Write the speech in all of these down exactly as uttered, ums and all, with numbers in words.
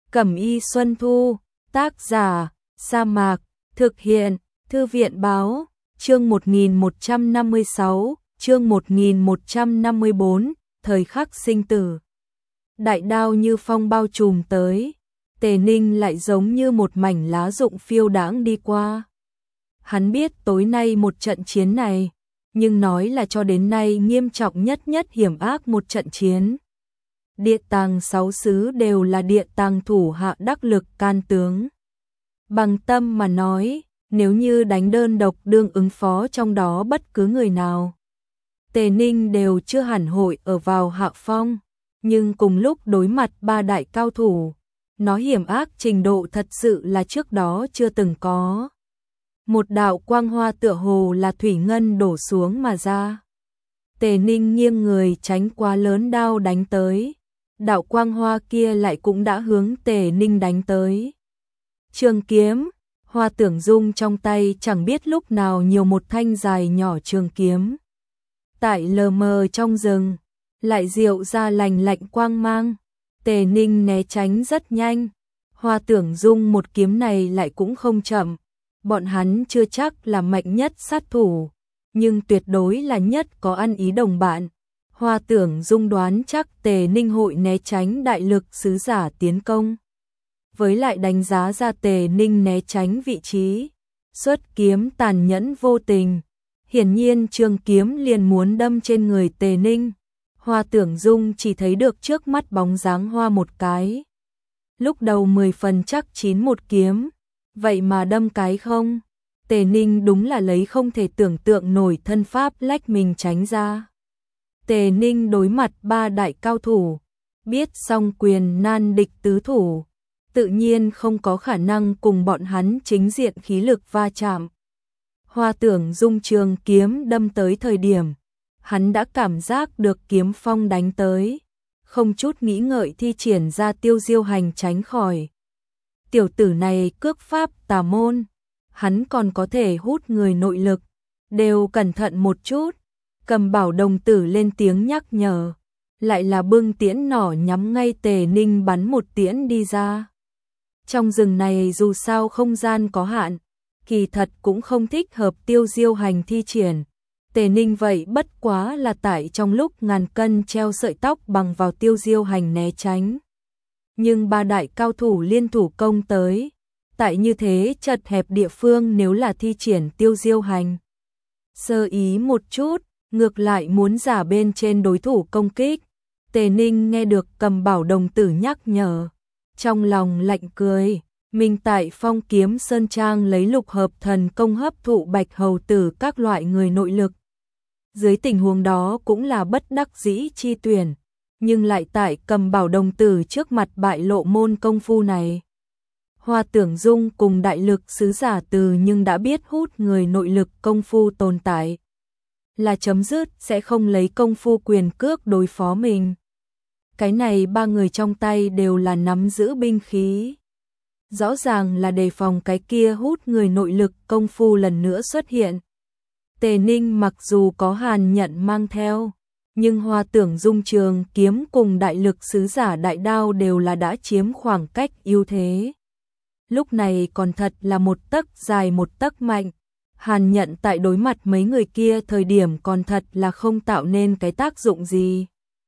Cẩm y Xuân Thu, tác giả, Sa Mạc, thực hiện, Thư viện báo, chương một nghìn một trăm năm mươi sáu, chương một nghìn một trăm năm mươi bốn, thời khắc sinh tử. Đại đao như phong bao trùm tới, Tề Ninh lại giống như một mảnh lá rụng phiêu đãng đi qua. Hắn biết tối nay một trận chiến này, nhưng nói là cho đến nay nghiêm trọng nhất nhất hiểm ác một trận chiến. Địa tàng sáu xứ đều là địa tàng thủ hạ đắc lực can tướng. Bằng tâm mà nói, nếu như đánh đơn độc đương ứng phó trong đó bất cứ người nào, Tề Ninh đều chưa hẳn hội ở vào hạ phong, nhưng cùng lúc đối mặt ba đại cao thủ, nó hiểm ác trình độ thật sự là trước đó chưa từng có. Một đạo quang hoa tựa hồ là thủy ngân đổ xuống mà ra. Tề Ninh nghiêng người tránh quá lớn đao đánh tới. Đạo quang hoa kia lại cũng đã hướng Tề Ninh đánh tới. Trường kiếm, Hoa Tưởng Dung trong tay chẳng biết lúc nào nhiều một thanh dài nhỏ trường kiếm. Tại lờ mờ trong rừng, lại diệu ra lành lạnh quang mang. Tề Ninh né tránh rất nhanh. Hoa Tưởng Dung một kiếm này lại cũng không chậm. Bọn hắn chưa chắc là mạnh nhất sát thủ, nhưng tuyệt đối là nhất có ăn ý đồng bạn. Hoa Tưởng Dung đoán chắc Tề Ninh hội né tránh đại lực sứ giả tiến công. Với lại đánh giá ra Tề Ninh né tránh vị trí, xuất kiếm tàn nhẫn vô tình. Hiển nhiên trường kiếm liền muốn đâm trên người Tề Ninh. Hoa Tưởng Dung chỉ thấy được trước mắt bóng dáng hoa một cái. Lúc đầu mười phần chắc chín một kiếm, vậy mà đâm cái không. Tề Ninh đúng là lấy không thể tưởng tượng nổi thân pháp lách mình tránh ra. Tề Ninh đối mặt ba đại cao thủ, biết song quyền nan địch tứ thủ, tự nhiên không có khả năng cùng bọn hắn chính diện khí lực va chạm. Hoa Tưởng Dung trường kiếm đâm tới thời điểm, hắn đã cảm giác được kiếm phong đánh tới, không chút nghĩ ngợi thi triển ra tiêu diêu hành tránh khỏi. Tiểu tử này cước pháp tà môn, hắn còn có thể hút người nội lực, đều cẩn thận một chút. Cầm Bảo đồng tử lên tiếng nhắc nhở, lại là bưng tiễn nỏ nhắm ngay Tề Ninh bắn một tiễn đi ra. Trong rừng này dù sao không gian có hạn, kỳ thật cũng không thích hợp tiêu diêu hành thi triển. Tề Ninh vậy bất quá là tại trong lúc ngàn cân treo sợi tóc bằng vào tiêu diêu hành né tránh. Nhưng ba đại cao thủ liên thủ công tới, tại như thế chật hẹp địa phương nếu là thi triển tiêu diêu hành, sơ ý một chút, ngược lại muốn giả bên trên đối thủ công kích. Tề Ninh nghe được Cầm Bảo đồng tử nhắc nhở, trong lòng lạnh cười. Mình tại Phong Kiếm Sơn Trang lấy lục hợp thần công hấp thụ bạch hầu tử các loại người nội lực. Dưới tình huống đó cũng là bất đắc dĩ chi tuyển, nhưng lại tại Cầm Bảo đồng tử trước mặt bại lộ môn công phu này. Hoa Tưởng Dung cùng đại lực sứ giả từ nhưng đã biết hút người nội lực công phu tồn tại, là chấm dứt sẽ không lấy công phu quyền cước đối phó mình. Cái này ba người trong tay đều là nắm giữ binh khí. Rõ ràng là đề phòng cái kia hút người nội lực công phu lần nữa xuất hiện. Tề Ninh mặc dù có hàn nhận mang theo, nhưng Hoa Tưởng Dung trường kiếm cùng đại lực sứ giả đại đao đều là đã chiếm khoảng cách ưu thế. Lúc này còn thật là một tấc dài một tấc mạnh. Hàn nhận tại đối mặt mấy người kia thời điểm còn thật là không tạo nên cái tác dụng gì.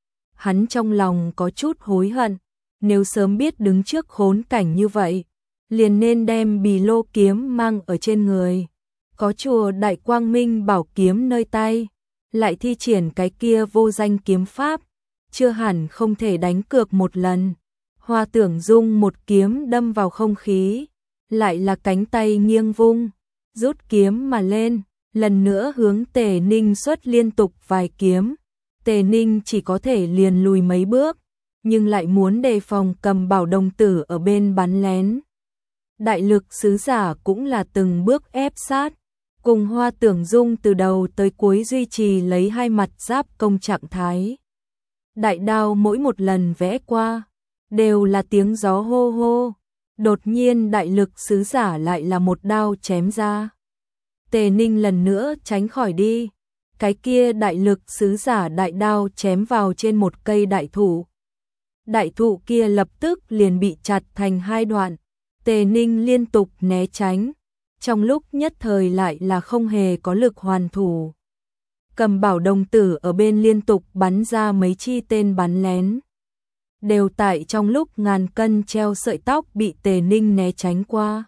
Hắn trong lòng có chút hối hận, nếu sớm biết đứng trước khốn cảnh như vậy, liền nên đem bì lô kiếm mang ở trên người. Có chùa Đại Quang Minh bảo kiếm nơi tay, lại thi triển cái kia vô danh kiếm pháp, chưa hẳn không thể đánh cược một lần. Hoa Tưởng Dung một kiếm đâm vào không khí, lại là cánh tay nghiêng vung, rút kiếm mà lên, lần nữa hướng Tề Ninh xuất liên tục vài kiếm. Tề Ninh chỉ có thể liền lùi mấy bước, nhưng lại muốn đề phòng Cầm Bảo đồng tử ở bên bắn lén. Đại lực sứ giả cũng là từng bước ép sát, cùng Hoa Tưởng Dung từ đầu tới cuối duy trì lấy hai mặt giáp công trạng thái. Đại đao mỗi một lần vẽ qua, đều là tiếng gió hô hô. Đột nhiên đại lực sứ giả lại là một đao chém ra. Tề Ninh lần nữa tránh khỏi đi. Cái kia đại lực sứ giả đại đao chém vào trên một cây đại thụ. đại thụ kia lập tức liền bị chặt thành hai đoạn. Tề Ninh liên tục né tránh, trong lúc nhất thời lại là không hề có lực hoàn thủ. Cầm Bảo đồng tử ở bên liên tục bắn ra mấy chi tên bắn lén. Đều tại trong lúc ngàn cân treo sợi tóc bị Tề Ninh né tránh qua.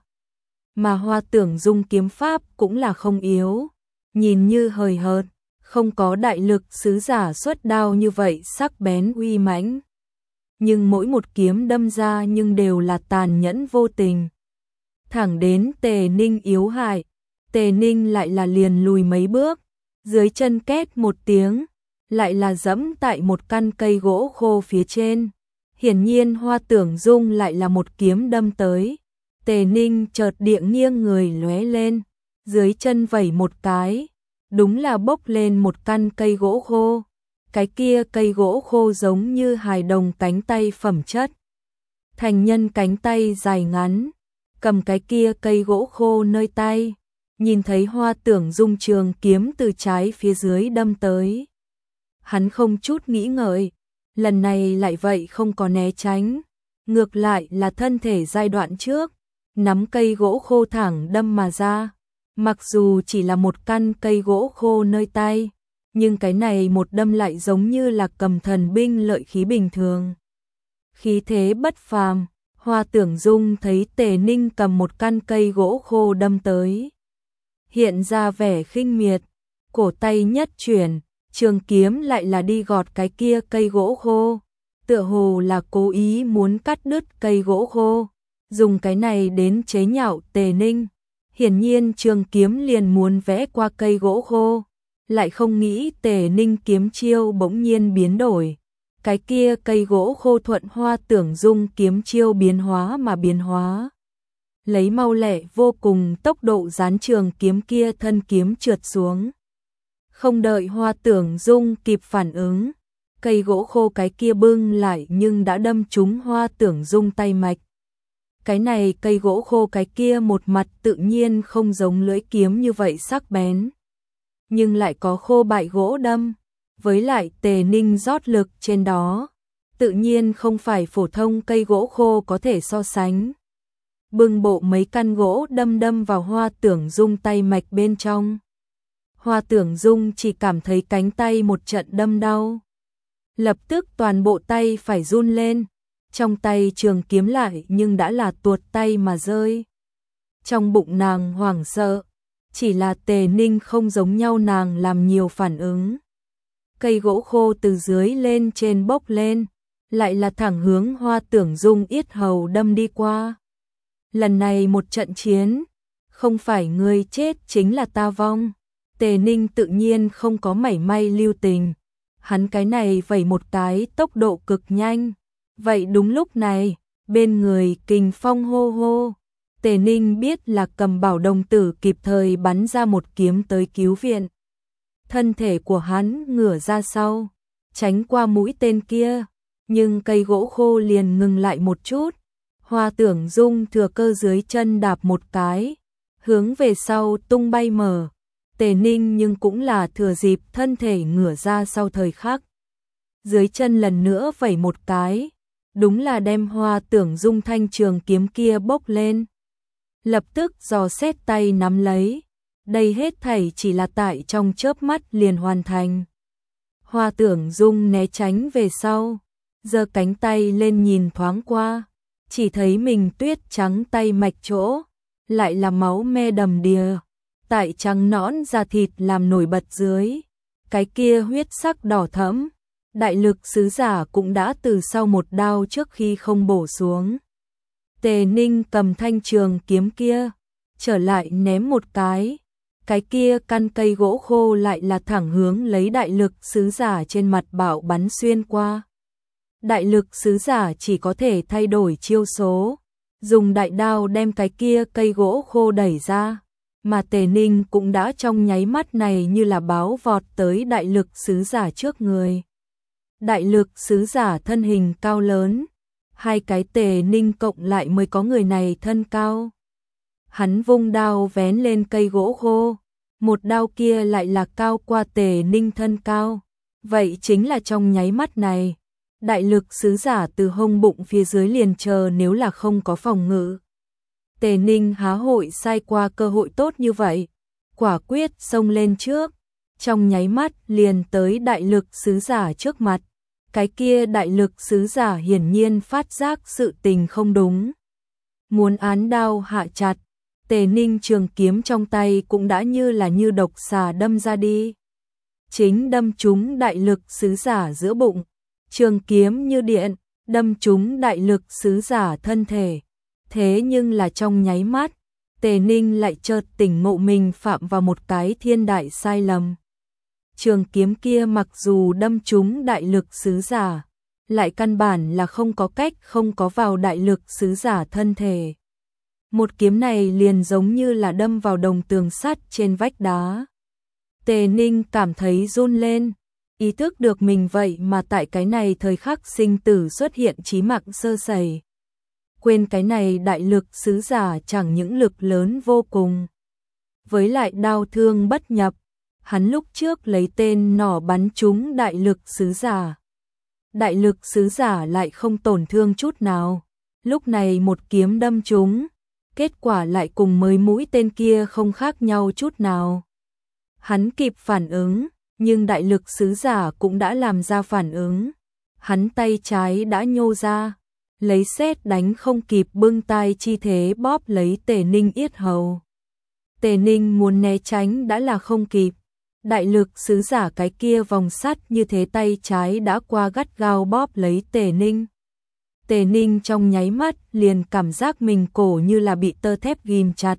Mà Hoa Tưởng Dung kiếm pháp cũng là không yếu, nhìn như hời hợt, không có đại lực sứ giả xuất đao như vậy sắc bén uy mãnh. Nhưng mỗi một kiếm đâm ra nhưng đều là tàn nhẫn vô tình. Thẳng đến Tề Ninh yếu hại, Tề Ninh lại là liền lùi mấy bước, dưới chân két một tiếng, lại là dẫm tại một căn cây gỗ khô phía trên. Hiển nhiên Hoa Tưởng Dung lại là một kiếm đâm tới. Tề Ninh chợt địa nghiêng người lóe lên, dưới chân vẩy một cái, đúng là bốc lên một căn cây gỗ khô. Cái kia cây gỗ khô giống như hài đồng cánh tay phẩm chất. Thành nhân cánh tay dài ngắn, cầm cái kia cây gỗ khô nơi tay, nhìn thấy Hoa Tưởng Dung trường kiếm từ trái phía dưới đâm tới. Hắn không chút nghĩ ngợi, lần này lại vậy không có né tránh, ngược lại là thân thể giai đoạn trước, nắm cây gỗ khô thẳng đâm mà ra. Mặc dù chỉ là một căn cây gỗ khô nơi tay, nhưng cái này một đâm lại giống như là cầm thần binh lợi khí bình thường. Khí thế bất phàm, Hoa Tưởng Dung thấy Tề Ninh cầm một căn cây gỗ khô đâm tới. Hiện ra vẻ khinh miệt, cổ tay nhất chuyển, trường kiếm lại là đi gọt cái kia cây gỗ khô. Tựa hồ là cố ý muốn cắt đứt cây gỗ khô, dùng cái này đến chế nhạo Tề Ninh. Hiển nhiên trường kiếm liền muốn vẽ qua cây gỗ khô, lại không nghĩ Tề Ninh kiếm chiêu bỗng nhiên biến đổi. Cái kia cây gỗ khô thuận Hoa Tưởng Dung kiếm chiêu biến hóa mà biến hóa. Lấy mau lẹ vô cùng tốc độ dán trường kiếm kia thân kiếm trượt xuống. Không đợi Hoa Tưởng Dung kịp phản ứng, cây gỗ khô cái kia bưng lại nhưng đã đâm trúng Hoa Tưởng Dung tay mạch. Cái này cây gỗ khô cái kia một mặt tự nhiên không giống lưỡi kiếm như vậy sắc bén, nhưng lại có khô bại gỗ đâm, với lại Tề Ninh rót lực trên đó, tự nhiên không phải phổ thông cây gỗ khô có thể so sánh. Bưng bộ mấy căn gỗ đâm đâm vào Hoa Tưởng Dung tay mạch bên trong. Hoa Tưởng Dung chỉ cảm thấy cánh tay một trận đâm đau, lập tức toàn bộ tay phải run lên. Trong tay trường kiếm lại nhưng đã là tuột tay mà rơi. Trong bụng nàng hoảng sợ, chỉ là Tề Ninh không giống nhau, nàng làm nhiều phản ứng. Cây gỗ khô từ dưới lên trên bốc lên, lại là thẳng hướng Hoa Tưởng Dung yết hầu đâm đi qua. Lần này một trận chiến, không phải người chết chính là ta vong. Tề Ninh tự nhiên không có mảy may lưu tình, hắn cái này vẩy một cái tốc độ cực nhanh. Vậy đúng lúc này, bên người kình phong hô hô, Tề Ninh biết là Cầm Bảo đồng tử kịp thời bắn ra một kiếm tới cứu viện. Thân thể của hắn ngửa ra sau, tránh qua mũi tên kia, nhưng cây gỗ khô liền ngừng lại một chút. Hoa Tưởng Dung thừa cơ dưới chân đạp một cái, hướng về sau tung bay mở. Tề Ninh nhưng cũng là thừa dịp thân thể ngửa ra sau thời khắc, dưới chân lần nữa vẩy một cái, đúng là đem Hoa Tưởng Dung thanh trường kiếm kia bốc lên. Lập tức giò xét tay nắm lấy, đây hết thảy chỉ là tại trong chớp mắt liền hoàn thành. Hoa Tưởng Dung né tránh về sau, giơ cánh tay lên nhìn thoáng qua, chỉ thấy mình tuyết trắng tay mạch chỗ, lại là máu me đầm đìa, tại trắng nõn da thịt làm nổi bật dưới, cái kia huyết sắc đỏ thẫm. Đại lực sứ giả cũng đã từ sau một đao trước khi không bổ xuống. Tề Ninh cầm thanh trường kiếm kia, trở lại ném một cái, cái kia căn cây gỗ khô lại là thẳng hướng lấy đại lực sứ giả trên mặt bảo bắn xuyên qua. Đại lực sứ giả chỉ có thể thay đổi chiêu số, dùng đại đao đem cái kia cây gỗ khô đẩy ra, mà Tề Ninh cũng đã trong nháy mắt này như là báo vọt tới đại lực sứ giả trước người. Đại lực sứ giả thân hình cao lớn, hai cái Tề Ninh cộng lại mới có người này thân cao. Hắn vung đao vén lên cây gỗ khô, một đao kia lại là cao qua Tề Ninh thân cao. Vậy chính là trong nháy mắt này, đại lực sứ giả từ hông bụng phía dưới liền chờ nếu là không có phòng ngự. Tề Ninh há hội sai qua cơ hội tốt như vậy, quả quyết xông lên trước, trong nháy mắt liền tới đại lực sứ giả trước mặt. Cái kia đại lực sứ giả hiển nhiên phát giác sự tình không đúng, muốn án đao hạ chặt. Tề Ninh trường kiếm trong tay cũng đã như là như độc xà đâm ra đi, chính đâm trúng đại lực sứ giả giữa bụng. Trường kiếm như điện, đâm trúng đại lực sứ giả thân thể. Thế nhưng là trong nháy mắt, Tề Ninh lại chợt tỉnh ngộ mình phạm vào một cái thiên đại sai lầm. Trường kiếm kia mặc dù đâm trúng đại lực sứ giả, lại căn bản là không có cách không có vào đại lực sứ giả thân thể. Một kiếm này liền giống như là đâm vào đồng tường sắt trên vách đá. Tề Ninh cảm thấy run lên, ý thức được mình vậy mà tại cái này thời khắc sinh tử xuất hiện chí mạng sơ sẩy. Quên cái này đại lực sứ giả chẳng những lực lớn vô cùng, với lại đau thương bất nhập, hắn lúc trước lấy tên nỏ bắn trúng đại lực sứ giả. Đại lực sứ giả lại không tổn thương chút nào, lúc này một kiếm đâm trúng, kết quả lại cùng mới mũi tên kia không khác nhau chút nào. Hắn kịp phản ứng, nhưng đại lực sứ giả cũng đã làm ra phản ứng. Hắn tay trái đã nhô ra, lấy sét đánh không kịp bưng tay chi thế bóp lấy Tề Ninh yết hầu. Tề Ninh muốn né tránh đã là không kịp. Đại lực sứ giả cái kia vòng sắt như thế tay trái đã qua gắt gao bóp lấy Tề Ninh. Tề Ninh trong nháy mắt liền cảm giác mình cổ như là bị tơ thép ghim chặt.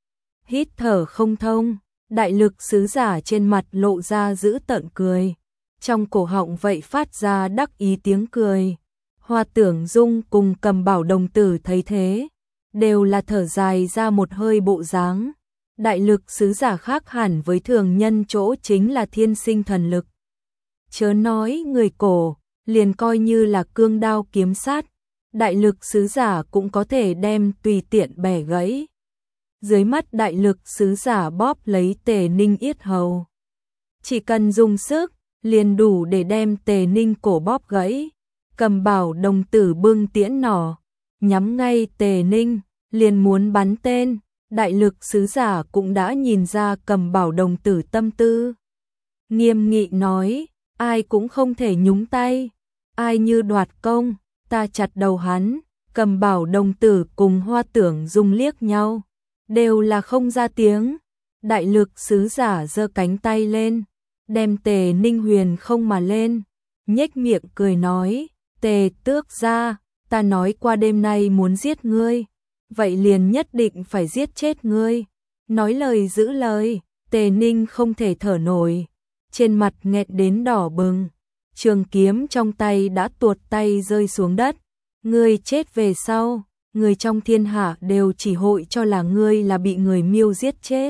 Hít thở không thông, đại lực sứ giả trên mặt lộ ra dữ tợn cười. Trong cổ họng vậy phát ra đắc ý tiếng cười. Hoa Tưởng Dung cùng Cầm Bảo đồng tử thấy thế, đều là thở dài ra một hơi bộ dáng. Đại lực sứ giả khác hẳn với thường nhân chỗ chính là thiên sinh thần lực. Chớ nói người cổ, liền coi như là cương đao kiếm sát, đại lực sứ giả cũng có thể đem tùy tiện bẻ gãy. Dưới mắt đại lực sứ giả bóp lấy Tề Ninh yết hầu, chỉ cần dùng sức, liền đủ để đem Tề Ninh cổ bóp gãy. Cầm Bảo đồng tử bưng tiễn nỏ, nhắm ngay Tề Ninh, liền muốn bắn tên. Đại lực sứ giả cũng đã nhìn ra Cầm Bảo đồng tử tâm tư. Nghiêm nghị nói, ai cũng không thể nhúng tay, ai như đoạt công, ta chặt đầu hắn. Cầm Bảo đồng tử cùng Hoa Tưởng Dung liếc nhau, đều là không ra tiếng. Đại lực sứ giả giơ cánh tay lên, đem Tề Ninh huyền không mà lên, nhếch miệng cười nói, Tề tước gia, ta nói qua đêm nay muốn giết ngươi, vậy liền nhất định phải giết chết ngươi. Nói lời giữ lời, Tề Ninh không thể thở nổi, trên mặt nghẹt đến đỏ bừng, trường kiếm trong tay đã tuột tay rơi xuống đất. Ngươi chết về sau, người trong thiên hạ đều chỉ hội cho là ngươi là bị người Miêu giết chết.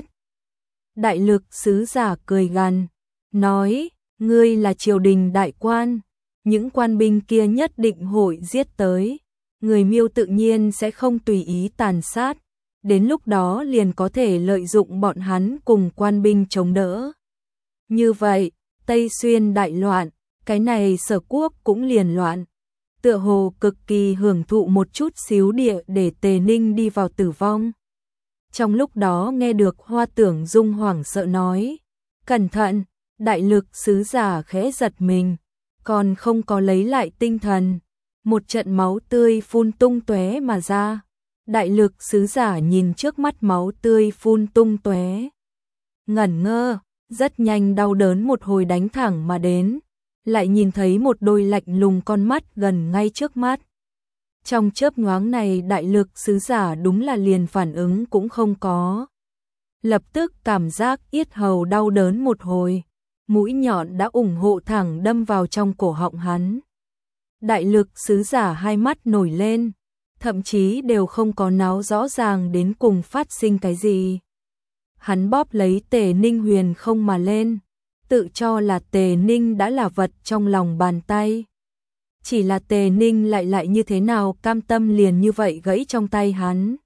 Đại lực sứ giả cười gằn, nói, ngươi là triều đình đại quan, những quan binh kia nhất định hội giết tới. Người Miêu tự nhiên sẽ không tùy ý tàn sát, đến lúc đó liền có thể lợi dụng bọn hắn cùng quan binh chống đỡ. Như vậy, Tây Xuyên đại loạn, cái này Sở Quốc cũng liền loạn. Tựa hồ cực kỳ hưởng thụ một chút xíu địa để Tề Ninh đi vào tử vong. Trong lúc đó nghe được Hoa Tưởng Dung hoảng sợ nói, cẩn thận, đại lực sứ giả khẽ giật mình, còn không có lấy lại tinh thần. Một trận máu tươi phun tung tóe mà ra. Đại lực sứ giả nhìn trước mắt máu tươi phun tung tóe, ngẩn ngơ, rất nhanh đau đớn một hồi đánh thẳng mà đến, lại nhìn thấy một đôi lạnh lùng con mắt gần ngay trước mắt. Trong chớp nhoáng này đại lực sứ giả đúng là liền phản ứng cũng không có. Lập tức cảm giác yết hầu đau đớn một hồi, mũi nhọn đã ủng hộ thẳng đâm vào trong cổ họng hắn. Đại lực sứ giả hai mắt nổi lên, thậm chí đều không có náo rõ ràng đến cùng phát sinh cái gì. Hắn bóp lấy Tề Ninh huyền không mà lên, tự cho là Tề Ninh đã là vật trong lòng bàn tay. Chỉ là Tề Ninh lại lại như thế nào cam tâm liền như vậy gãy trong tay hắn.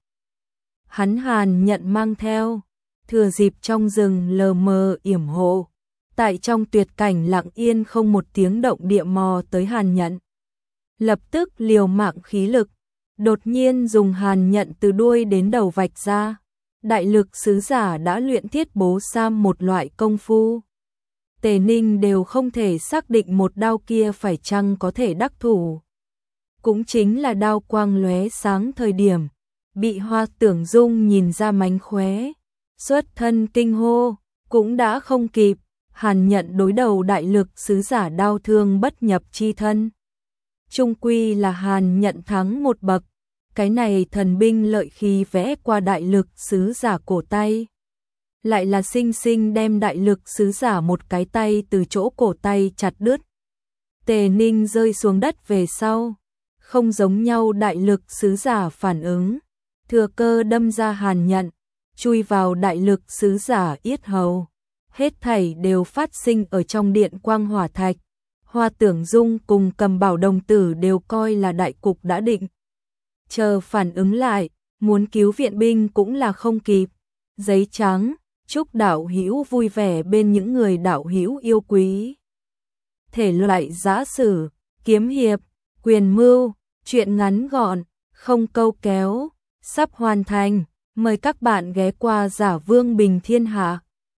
Hắn hàn nhận mang theo, thừa dịp trong rừng lờ mờ yểm hộ, tại trong tuyệt cảnh lặng yên không một tiếng động địa mò tới hàn nhận. lập tức liều mạng khí lực, đột nhiên dùng hàn nhận từ đuôi đến đầu vạch ra. Đại lực sứ giả đã luyện thiết bố sam một loại công phu. Tề Ninh đều không thể xác định một đao kia phải chăng có thể đắc thủ. Cũng chính là đao quang lóe sáng thời điểm, bị Hoa Tưởng Dung nhìn ra mánh khóe, xuất thân kinh hô, cũng đã không kịp, hàn nhận đối đầu đại lực sứ giả đao thương bất nhập chi thân. Trung quy là hàn nhận thắng một bậc, cái này thần binh lợi khí vẽ qua đại lực sứ giả cổ tay. Lại là sinh sinh đem đại lực sứ giả một cái tay từ chỗ cổ tay chặt đứt. Tề Ninh rơi xuống đất về sau, không giống nhau đại lực sứ giả phản ứng, thừa cơ đâm ra hàn nhận, chui vào đại lực sứ giả yết hầu. Hết thảy đều phát sinh ở trong điện quang hỏa thạch. Hoa Tưởng Dung cùng Cầm Bảo đồng tử đều coi là đại cục đã định. Chờ phản ứng lại, muốn cứu viện binh cũng là không kịp. Giấy trắng, chúc đạo hữu vui vẻ bên những người đạo hữu yêu quý. Thể loại giã sử, kiếm hiệp, quyền mưu, truyện ngắn gọn, không câu kéo, sắp hoàn thành. Mời các bạn ghé qua Giả Vương Bình Thiên Hạ.